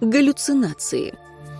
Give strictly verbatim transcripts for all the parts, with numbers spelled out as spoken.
Галлюцинации.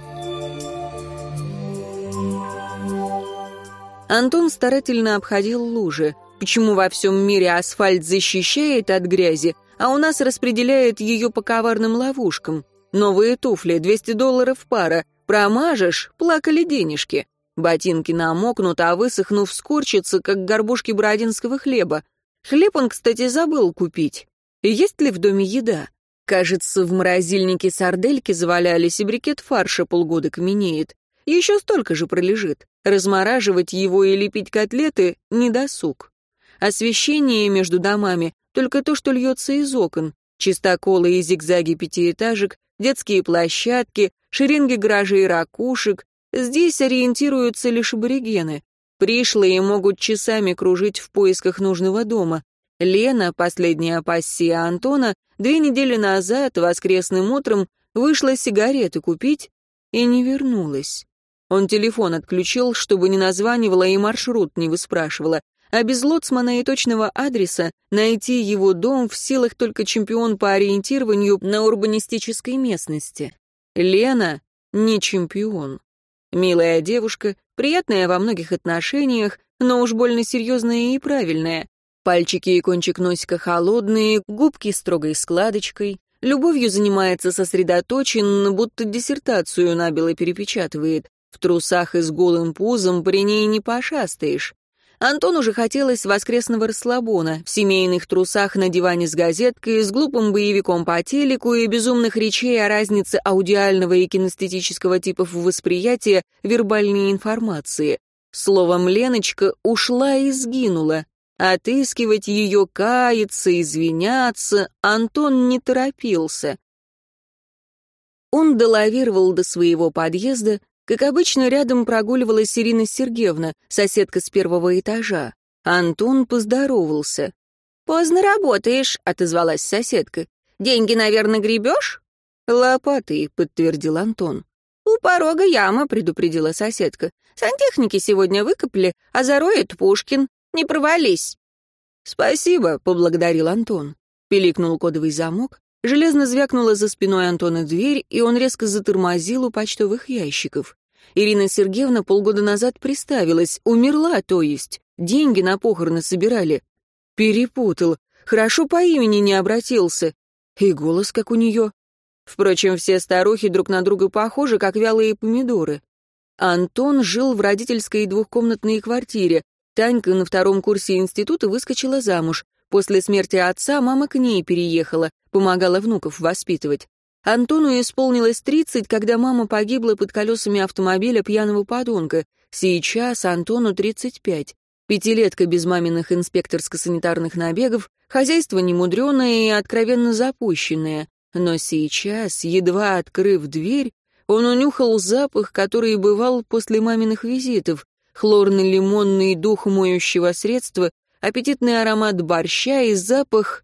Антон старательно обходил лужи. Почему во всем мире асфальт защищает от грязи, а у нас распределяет ее по коварным ловушкам? Новые туфли, двести долларов пара. Промажешь — плакали денежки. Ботинки намокнут, а высохнув, скорчатся, как горбушки бородинского хлеба. Хлеб он, кстати, забыл купить. Есть ли в доме еда? Кажется, в морозильнике сардельки завалялись, и брикет фарша полгода каменеет. Еще столько же пролежит. Размораживать его и лепить котлеты — недосуг. Освещение между домами — только то, что льется из окон. Чистоколы и зигзаги пятиэтажек, детские площадки, шеренги гаражей и ракушек. Здесь ориентируются лишь аборигены. Пришлые могут часами кружить в поисках нужного дома. Лена, последняя пассия Антона, две недели назад, воскресным утром, вышла сигареты купить и не вернулась. Он телефон отключил, чтобы не названивала и маршрут не выспрашивала, а без лоцмана и точного адреса найти его дом в силах только чемпион по ориентированию на урбанистической местности. Лена не чемпион. Милая девушка, приятная во многих отношениях, но уж больно серьезная и правильная. Пальчики и кончик носика холодные, губки строгой складочкой. Любовью занимается сосредоточенно, будто диссертацию набело перепечатывает. В трусах и с голым пузом при ней не пошастаешь. Антону же хотелось воскресного расслабона, в семейных трусах на диване с газеткой, с глупым боевиком по телеку и безумных речей о разнице аудиального и кинестетического типов восприятия вербальной информации. Словом, Леночка ушла и сгинула. Отыскивать ее, каяться, извиняться Антон не торопился. Он долавировал до своего подъезда. Как обычно, рядом прогуливалась Ирина Сергеевна, соседка с первого этажа. Антон поздоровался. «Поздно работаешь», — отозвалась соседка. «Деньги, наверное, гребешь?» «Лопатой», — подтвердил Антон. «У порога яма», — предупредила соседка. «Сантехники сегодня выкопали, а зароет Пушкин. Не провались». «Спасибо», — поблагодарил Антон. Пиликнул кодовый замок. Железно звякнула за спиной Антона дверь, и он резко затормозил у почтовых ящиков. Ирина Сергеевна полгода назад приставилась, умерла, то есть. Деньги на похороны собирали. Перепутал. Хорошо по имени не обратился. И голос как у нее. Впрочем, все старухи друг на друга похожи, как вялые помидоры. Антон жил в родительской двухкомнатной квартире. Танька на втором курсе института выскочила замуж. После смерти отца мама к ней переехала, помогала внуков воспитывать. Антону исполнилось тридцать, когда мама погибла под колесами автомобиля пьяного подонка. Сейчас Антону тридцать пять. Пятилетка без маминых инспекторско-санитарных набегов, хозяйство немудреное и откровенно запущенное. Но сейчас, едва открыв дверь, он унюхал запах, который бывал после маминых визитов. Хлорно-лимонный дух моющего средства, аппетитный аромат борща и запах...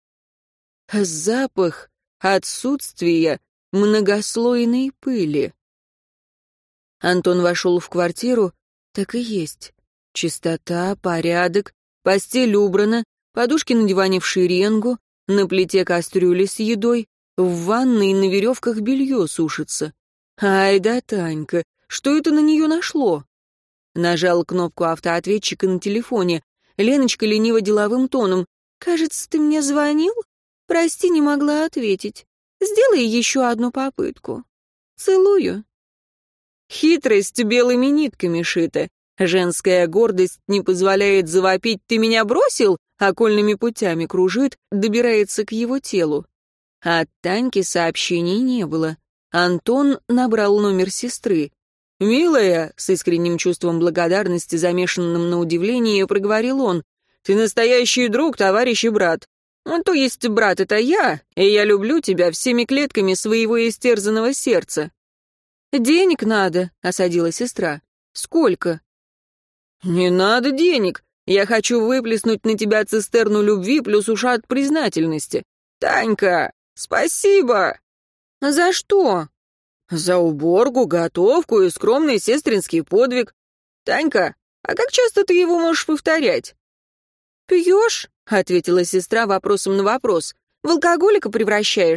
Запах отсутствия многослойной пыли. Антон вошел в квартиру, так и есть. Чистота, порядок, постель убрана, подушки на диване в шеренгу, на плите кастрюли с едой, в ванной на веревках белье сушится. Ай да Танька, что это на нее нашло? Нажал кнопку автоответчика на телефоне. Леночка лениво деловым тоном. «Кажется, ты мне звонил? Прости, не могла ответить. Сделай еще одну попытку. Целую». Хитрость белыми нитками шита. Женская гордость не позволяет завопить «ты меня бросил», окольными путями кружит, добирается к его телу. От Таньки сообщений не было. Антон набрал номер сестры. «Милая», — с искренним чувством благодарности, замешанным на удивлении, проговорил он, «ты настоящий друг, товарищ и брат. Ну, то есть брат — это я, и я люблю тебя всеми клетками своего истерзанного сердца». «Денег надо», — осадила сестра. «Сколько?» «Не надо денег. Я хочу выплеснуть на тебя цистерну любви плюс ушат признательности. Танька, спасибо!» «За что?» «За уборку, готовку и скромный сестринский подвиг. Танька, а как часто ты его можешь повторять?» «Пьешь?» — ответила сестра вопросом на вопрос. «В алкоголика превращаешься?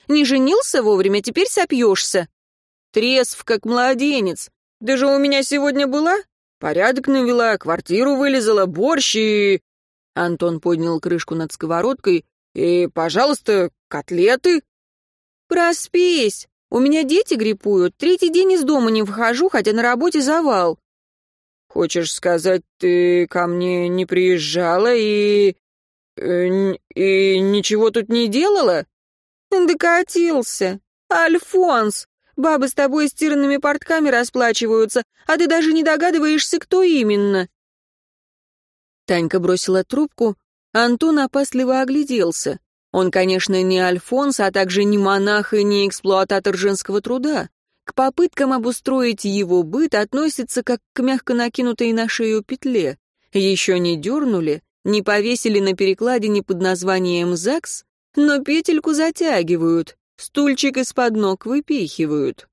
Не женился вовремя, теперь сопьешься». «Трезв, как младенец. Ты же у меня сегодня была? Порядок навела, квартиру вылезала, борщ и...» Антон поднял крышку над сковородкой. «И, пожалуйста, котлеты». «Проспись. У меня дети гриппуют. Третий день из дома не выхожу, хотя на работе завал». «Хочешь сказать, ты ко мне не приезжала и... э, и ничего тут не делала?» «Докатился. Альфонс, бабы с тобой стиранными портками расплачиваются, а ты даже не догадываешься, кто именно». Танька бросила трубку, Антон опасливо огляделся. Он, конечно, не Альфонс, а также не монах и не эксплуататор женского труда. К попыткам обустроить его быт относится как к мягко накинутой на шею петле. Еще не дернули, не повесили на перекладине под названием ЗАГС, но петельку затягивают, стульчик из-под ног выпихивают.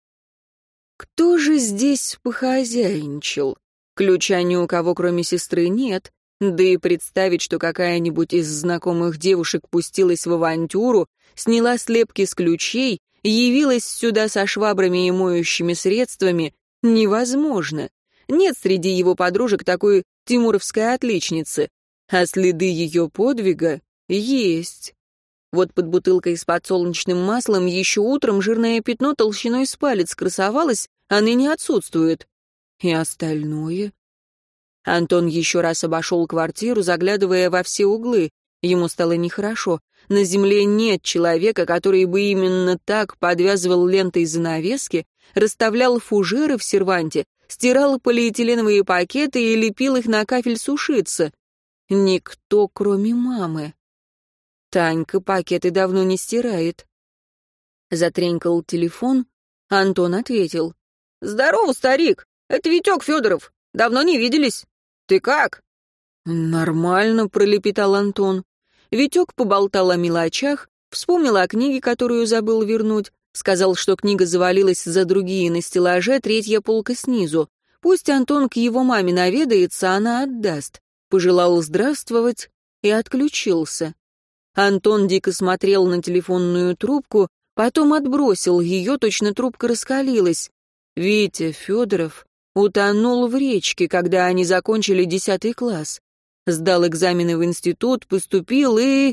Кто же здесь похозяйничал? Ключа ни у кого, кроме сестры, нет. Да и представить, что какая-нибудь из знакомых девушек пустилась в авантюру, сняла слепки с ключей, явилась сюда со швабрами и моющими средствами, невозможно. Нет среди его подружек такой тимуровской отличницы, а следы ее подвига есть. Вот под бутылкой с подсолнечным маслом еще утром жирное пятно толщиной с палец красовалось, а ныне отсутствует. И остальное... Антон еще раз обошел квартиру, заглядывая во все углы. Ему стало нехорошо. На земле нет человека, который бы именно так подвязывал лентой занавески, расставлял фужеры в серванте, стирал полиэтиленовые пакеты и лепил их на кафель сушиться. Никто, кроме мамы. Танька пакеты давно не стирает. Затренькал телефон. Антон ответил. «Здорово, старик! Это Витек Федоров. Давно не виделись. Ты как?» «Нормально», — пролепетал Антон. Витек поболтал о мелочах, вспомнил о книге, которую забыл вернуть, сказал, что книга завалилась за другие на стеллаже, третья полка снизу. Пусть Антон к его маме наведается, она отдаст. Пожелал здравствовать и отключился. Антон дико смотрел на телефонную трубку, потом отбросил ее, точно трубка раскалилась. Витя Федоров утонул в речке, когда они закончили десятый класс. Сдал экзамены в институт, поступил и...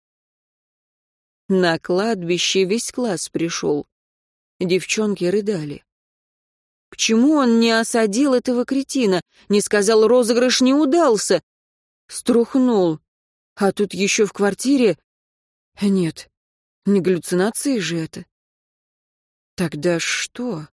На кладбище весь класс пришел. Девчонки рыдали. Почему он не осадил этого кретина, не сказал, розыгрыш не удался? Струхнул. А тут еще в квартире... Нет, не галлюцинации же это. Тогда что?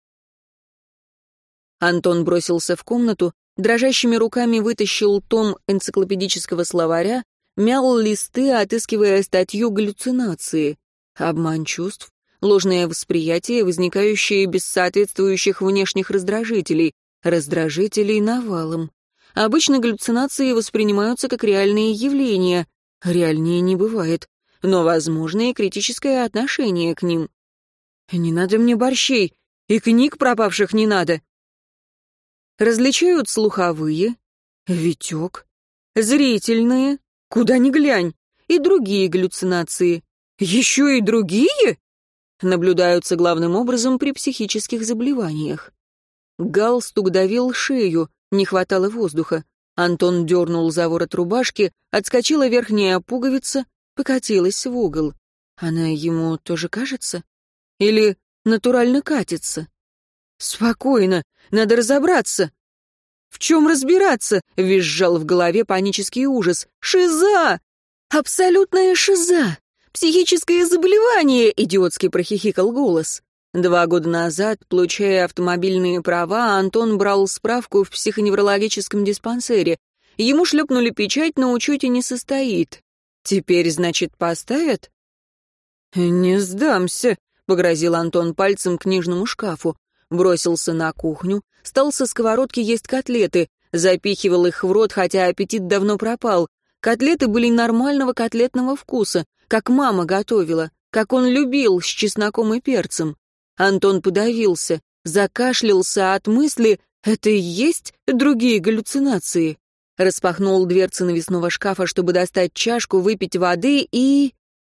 Антон бросился в комнату, дрожащими руками вытащил том энциклопедического словаря, мял листы, отыскивая статью «Галлюцинации». Обман чувств, ложное восприятие, возникающее без соответствующих внешних раздражителей, раздражителей навалом. Обычно галлюцинации воспринимаются как реальные явления, реальнее не бывает, но возможно и критическое отношение к ним. «Не надо мне борщей, и книг пропавших не надо». Различают слуховые, Витек, зрительные, куда ни глянь, и другие галлюцинации. Еще и другие? Наблюдаются главным образом при психических заболеваниях. Галстук давил шею, не хватало воздуха. Антон дернул за ворот рубашки, отскочила верхняя пуговица, покатилась в угол. Она ему тоже кажется? Или натурально катится? «Спокойно, надо разобраться». «В чем разбираться?» — визжал в голове панический ужас. «Шиза! Абсолютная шиза! Психическое заболевание!» — идиотски прохихикал голос. Два года назад, получая автомобильные права, Антон брал справку в психоневрологическом диспансере. Ему шлепнули печать, на учете не состоит. Теперь, значит, поставят? «Не сдамся», — погрозил Антон пальцем к книжному шкафу. Бросился на кухню, стал со сковородки есть котлеты, запихивал их в рот, хотя аппетит давно пропал. Котлеты были нормального котлетного вкуса, как мама готовила, как он любил, с чесноком и перцем. Антон подавился, закашлялся от мысли «это и есть другие галлюцинации». Распахнул дверцы навесного шкафа, чтобы достать чашку, выпить воды и...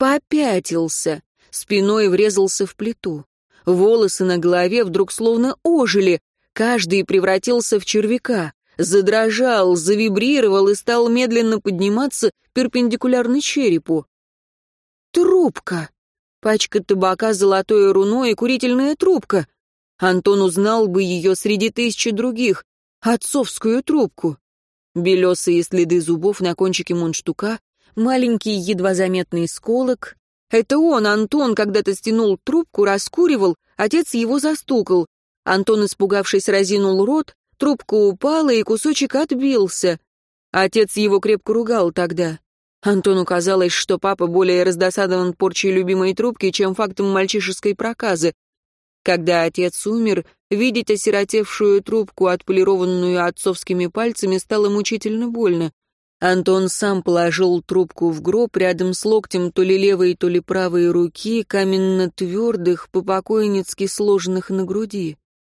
попятился, спиной врезался в плиту. Волосы на голове вдруг словно ожили, каждый превратился в червяка, задрожал, завибрировал и стал медленно подниматься перпендикулярно черепу. Трубка! Пачка табака, золотое руно и курительная трубка. Антон узнал бы ее среди тысячи других. Отцовскую трубку. Белесые следы зубов на кончике мундштука, маленький едва заметный сколок. Это он, Антон, когда-то стянул трубку, раскуривал, отец его застукал. Антон, испугавшись, разинул рот, трубка упала, и кусочек отбился. Отец его крепко ругал тогда. Антону казалось, что папа более раздосадован порчей любимой трубки, чем фактом мальчишеской проказы. Когда отец умер, видеть осиротевшую трубку, отполированную отцовскими пальцами, стало мучительно больно. Антон сам положил трубку в гроб рядом с локтем то ли левой, то ли правой руки, каменно-твердых, по-покойницки сложенных на груди.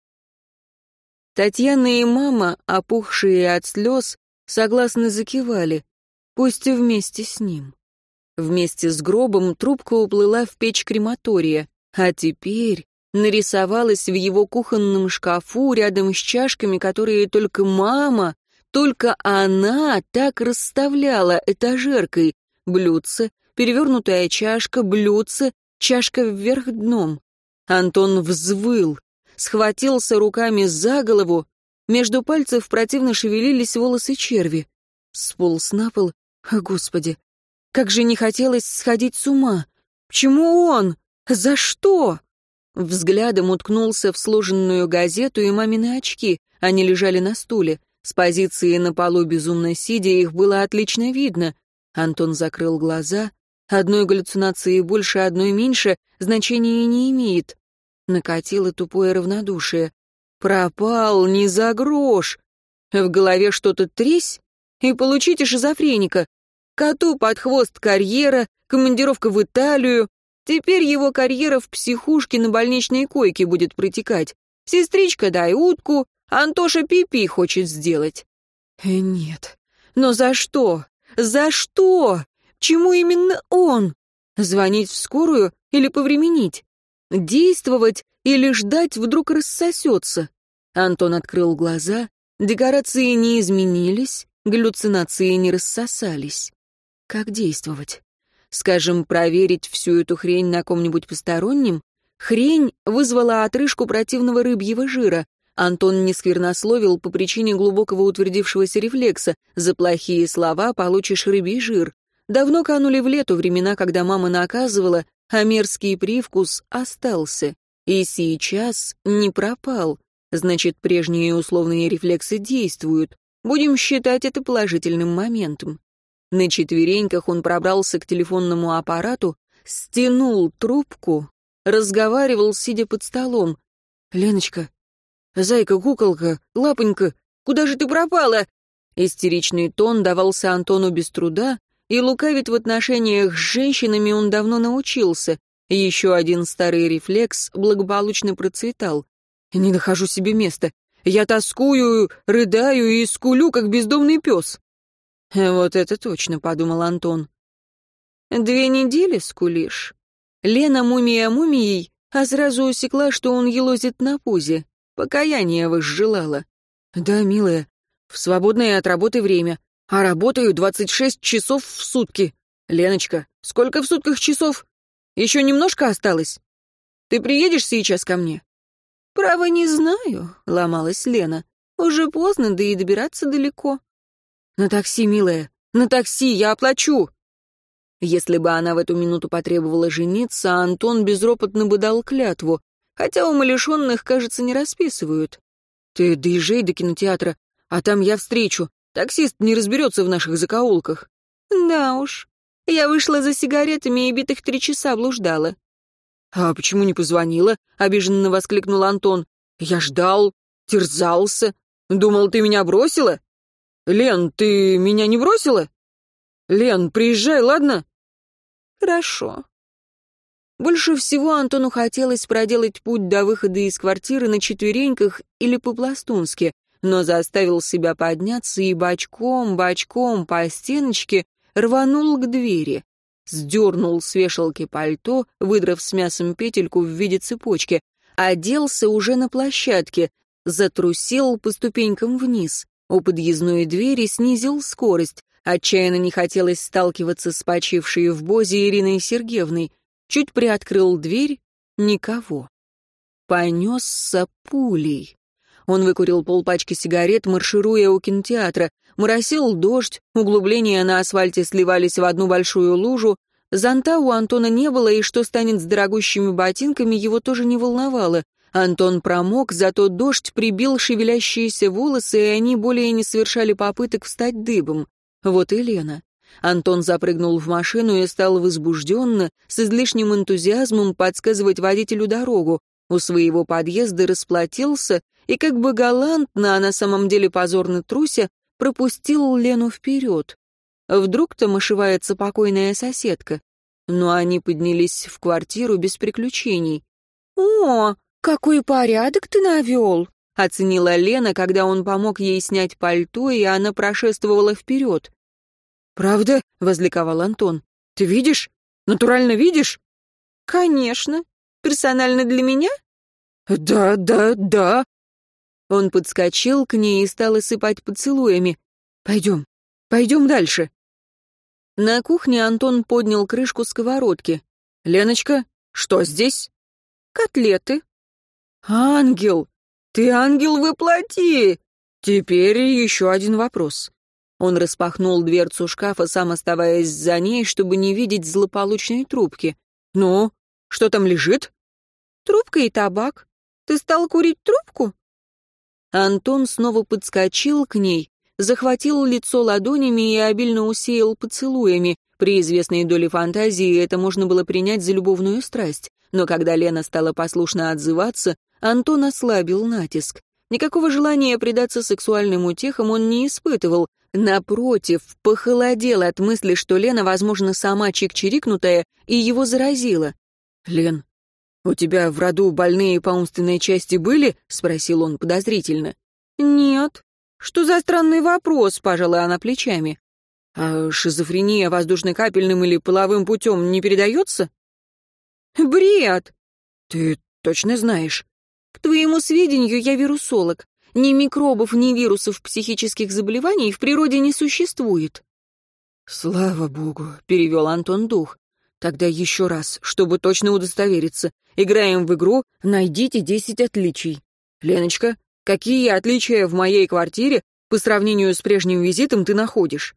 Татьяна и мама, опухшие от слез, согласно закивали, пусть и вместе с ним. Вместе с гробом трубка уплыла в печь крематория, а теперь нарисовалась в его кухонном шкафу рядом с чашками, которые только мама, только она так расставляла этажеркой. Блюдце, перевернутая чашка, блюдце, чашка вверх дном. Антон взвыл, схватился руками за голову, между пальцев противно шевелились волосы черви. Сполз на пол. О, Господи, как же не хотелось сходить с ума. Почему он? За что? Взглядом уткнулся в сложенную газету и мамины очки. Они лежали на стуле. С позиции на полу безумно сидя, их было отлично видно. Антон закрыл глаза. Одной галлюцинации больше, одной меньше, значения не имеет. Накатило тупое равнодушие. Пропал не за грош. В голове что-то тресь, и получите шизофреника. Коту под хвост карьера, командировка в Италию. Теперь его карьера в психушке на больничной койке будет протекать. Сестричка, дай утку, Антоша пипи хочет сделать. Э, нет. Но за что? За что? Чему именно он? Звонить в скорую или повременить? Действовать или ждать вдруг рассосется? Антон открыл глаза. Декорации не изменились, галлюцинации не рассосались. Как действовать? Скажем, проверить всю эту хрень на ком-нибудь постороннем? Хрень вызвала отрыжку противного рыбьего жира. Антон не сквернословил по причине глубокого утвердившегося рефлекса. За плохие слова получишь рыбий жир. Давно канули в лету времена, когда мама наказывала, а мерзкий привкус остался. И сейчас не пропал. Значит, прежние условные рефлексы действуют. Будем считать это положительным моментом. На четвереньках он пробрался к телефонному аппарату, стянул трубку, разговаривал, сидя под столом. «Леночка, зайка, куколка, лапонька, куда же ты пропала?» Истеричный тон давался Антону без труда, и лукавить в отношениях с женщинами он давно научился. Еще один старый рефлекс благополучно процветал. «Не нахожу себе места. Я тоскую, рыдаю и скулю, как бездомный пес». «Вот это точно», — подумал Антон. «Две недели скулишь?» Лена мумия мумией, а сразу усекла, что он елозит на пузе. Покаяние возжелала. «Да, милая, в свободное от работы время, а работаю двадцать шесть часов в сутки. Леночка, сколько в сутках часов? Еще немножко осталось? Ты приедешь сейчас ко мне?» «Право не знаю», — ломалась Лена. «Уже поздно, да и добираться далеко». «На такси, милая, на такси, я оплачу». Если бы она в эту минуту потребовала жениться, Антон безропотно бы дал клятву, хотя умалишенных, кажется, не расписывают. «Ты доезжай до кинотеатра, а там я встречу. Таксист не разберется в наших закоулках». «Да уж, я вышла за сигаретами и битых три часа блуждала». «А почему не позвонила?» — обиженно воскликнул Антон. «Я ждал, терзался. Думал, ты меня бросила?» «Лен, ты меня не бросила? Лен, приезжай, ладно?» «Хорошо». Больше всего Антону хотелось проделать путь до выхода из квартиры на четвереньках или по-пластунски, но заставил себя подняться и бочком, бочком по стеночке рванул к двери. сдернул с вешалки пальто, выдрав с мясом петельку в виде цепочки, оделся уже на площадке, затрусил по ступенькам вниз. У подъездной двери снизил скорость. Отчаянно не хотелось сталкиваться с почившей в бозе Ириной Сергеевной. Чуть приоткрыл дверь — никого. Понесся пулей. Он выкурил полпачки сигарет, маршируя у кинотеатра. Моросил дождь, углубления на асфальте сливались в одну большую лужу. Зонта у Антона не было, и что станет с дорогущими ботинками, его тоже не волновало. Антон промок, зато дождь прибил шевелящиеся волосы, и они более не совершали попыток встать дыбом. Вот и Лена. Антон запрыгнул в машину и стал возбужденно, с излишним энтузиазмом подсказывать водителю дорогу. У своего подъезда расплатился и, как бы галантно, а на самом деле позорно труся, пропустил Лену вперед. Вдруг там ошивается покойная соседка. Но они поднялись в квартиру без приключений. «О, какой порядок ты навел!» — оценила Лена, когда он помог ей снять пальто, и она прошествовала вперед. «Правда?» — возликовал Антон. «Ты видишь? Натурально видишь?» «Конечно. Персонально для меня?» «Да, да, да». Он подскочил к ней и стал осыпать поцелуями. «Пойдем, пойдем дальше». На кухне Антон поднял крышку сковородки. «Леночка, что здесь?» «Котлеты». «Ангел! Ты ангел воплоти!» «Теперь еще один вопрос». Он распахнул дверцу шкафа, сам оставаясь за ней, чтобы не видеть злополучной трубки. «Ну, что там лежит?» «Трубка и табак. Ты стал курить трубку?» Антон снова подскочил к ней, захватил лицо ладонями и обильно усеял поцелуями. При известной доле фантазии это можно было принять за любовную страсть. Но когда Лена стала послушно отзываться, Антон ослабил натиск. Никакого желания предаться сексуальным утехам он не испытывал. Напротив, похолодел от мысли, что Лена, возможно, сама чик-чирикнутая, и его заразила. «Лен, у тебя в роду больные по умственной части были?» — спросил он подозрительно. «Нет». «Что за странный вопрос?» — пожала она плечами. «А шизофрения воздушно-капельным или половым путем не передается?» «Бред!» «Ты точно знаешь?» «К твоему сведению, я вирусолог. Ни микробов, ни вирусов психических заболеваний в природе не существует». «Слава богу», — перевел Антон дух. «Тогда еще раз, чтобы точно удостовериться. Играем в игру «Найдите десять отличий». Леночка, какие отличия в моей квартире по сравнению с прежним визитом ты находишь?»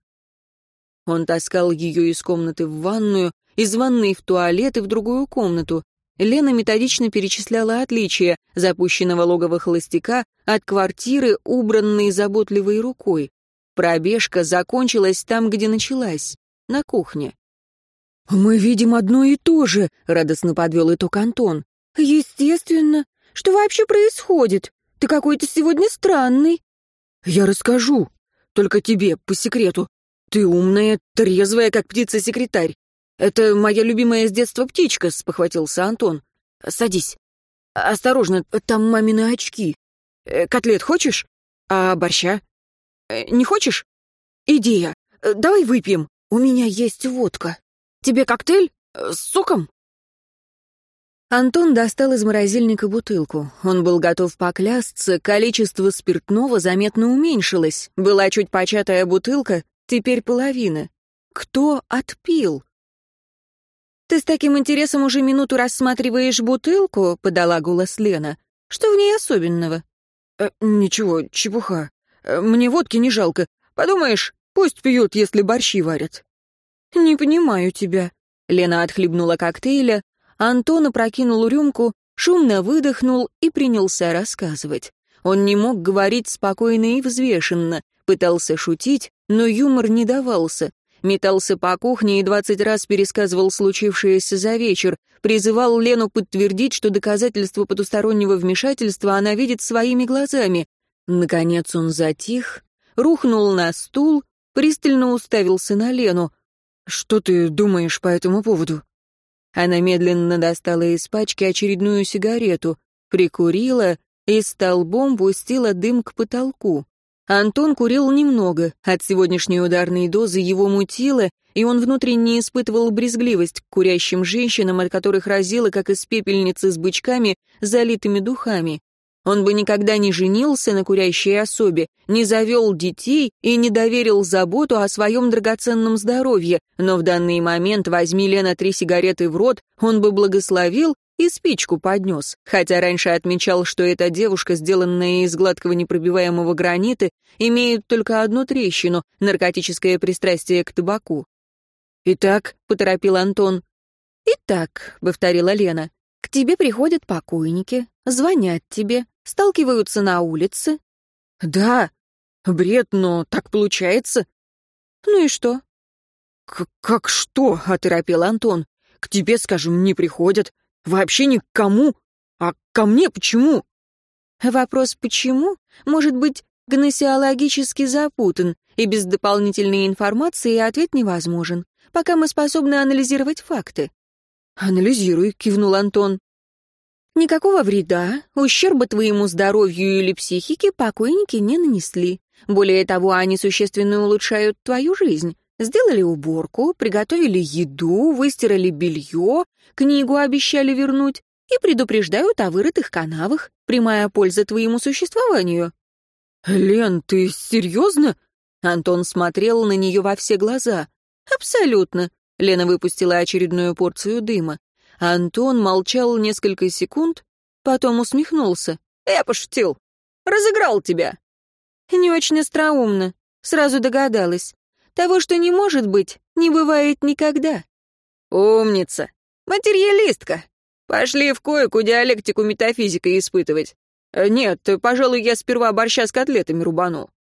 Он таскал ее из комнаты в ванную, из ванной в туалет и в другую комнату. Лена методично перечисляла отличия запущенного логова холостяка от квартиры, убранной заботливой рукой. Пробежка закончилась там, где началась, на кухне. «Мы видим одно и то же», — радостно подвел итог Антон. «Естественно. Что вообще происходит? Ты какой-то сегодня странный». «Я расскажу. Только тебе, по секрету. Ты умная, трезвая, как птица-секретарь. Это моя любимая с детства птичка», — спохватился Антон. «Садись. Осторожно, там мамины очки. Котлет хочешь? А борща? Не хочешь? Идея. Давай выпьем. У меня есть водка. Тебе коктейль? С соком?» Антон достал из морозильника бутылку. Он был готов поклясться, количество спиртного заметно уменьшилось. Была чуть початая бутылка, теперь половина. Кто отпил? «Ты с таким интересом уже минуту рассматриваешь бутылку?» — подала голос Лена. «Что в ней особенного?» э, «Ничего, чепуха. Мне водки не жалко. Подумаешь, пусть пьют, если борщи варят». «Не понимаю тебя». Лена отхлебнула коктейля, Антон опрокинул рюмку, шумно выдохнул и принялся рассказывать. Он не мог говорить спокойно и взвешенно, пытался шутить, но юмор не давался. Метался по кухне и двадцать раз пересказывал случившееся за вечер, призывал Лену подтвердить, что доказательства потустороннего вмешательства она видит своими глазами. Наконец он затих, рухнул на стул, пристально уставился на Лену. «Что ты думаешь по этому поводу?» Она медленно достала из пачки очередную сигарету, прикурила и столбом пустила дым к потолку. Антон курил немного, от сегодняшней ударной дозы его мутило, и он внутренне испытывал брезгливость к курящим женщинам, от которых разило, как из пепельницы с бычками, залитыми духами. Он бы никогда не женился на курящей особе, не завел детей и не доверил заботу о своем драгоценном здоровье, но в данный момент, возьми Лена три сигареты в рот, он бы благословил и спичку поднес, хотя раньше отмечал, что эта девушка, сделанная из гладкого непробиваемого гранита, имеет только одну трещину — наркотическое пристрастие к табаку. «Итак», — поторопил Антон. «Итак», — повторила Лена, — «к тебе приходят покойники, звонят тебе, сталкиваются на улице». «Да, бред, но так получается». «Ну и что?» К «Как что?» — оторопел Антон. «К тебе, скажем, не приходят. Вообще ни к кому. А ко мне почему?» Вопрос «почему» может быть гносеологически запутан, и без дополнительной информации ответ невозможен, пока мы способны анализировать факты. «Анализируй», — кивнул Антон. «Никакого вреда, ущерба твоему здоровью или психике покойники не нанесли. Более того, они существенно улучшают твою жизнь. Сделали уборку, приготовили еду, выстирали белье, книгу обещали вернуть и предупреждают о вырытых канавах, прямая польза твоему существованию». «Лен, ты серьезно?» Антон смотрел на нее во все глаза. «Абсолютно». Лена выпустила очередную порцию дыма. Антон молчал несколько секунд, потом усмехнулся. «Я пошутил. Разыграл тебя». «Не очень остроумно. Сразу догадалась. Того, что не может быть, не бывает никогда». «Умница. Материалистка. Пошли в койку диалектику метафизика испытывать. Нет, пожалуй, я сперва борща с котлетами рубану».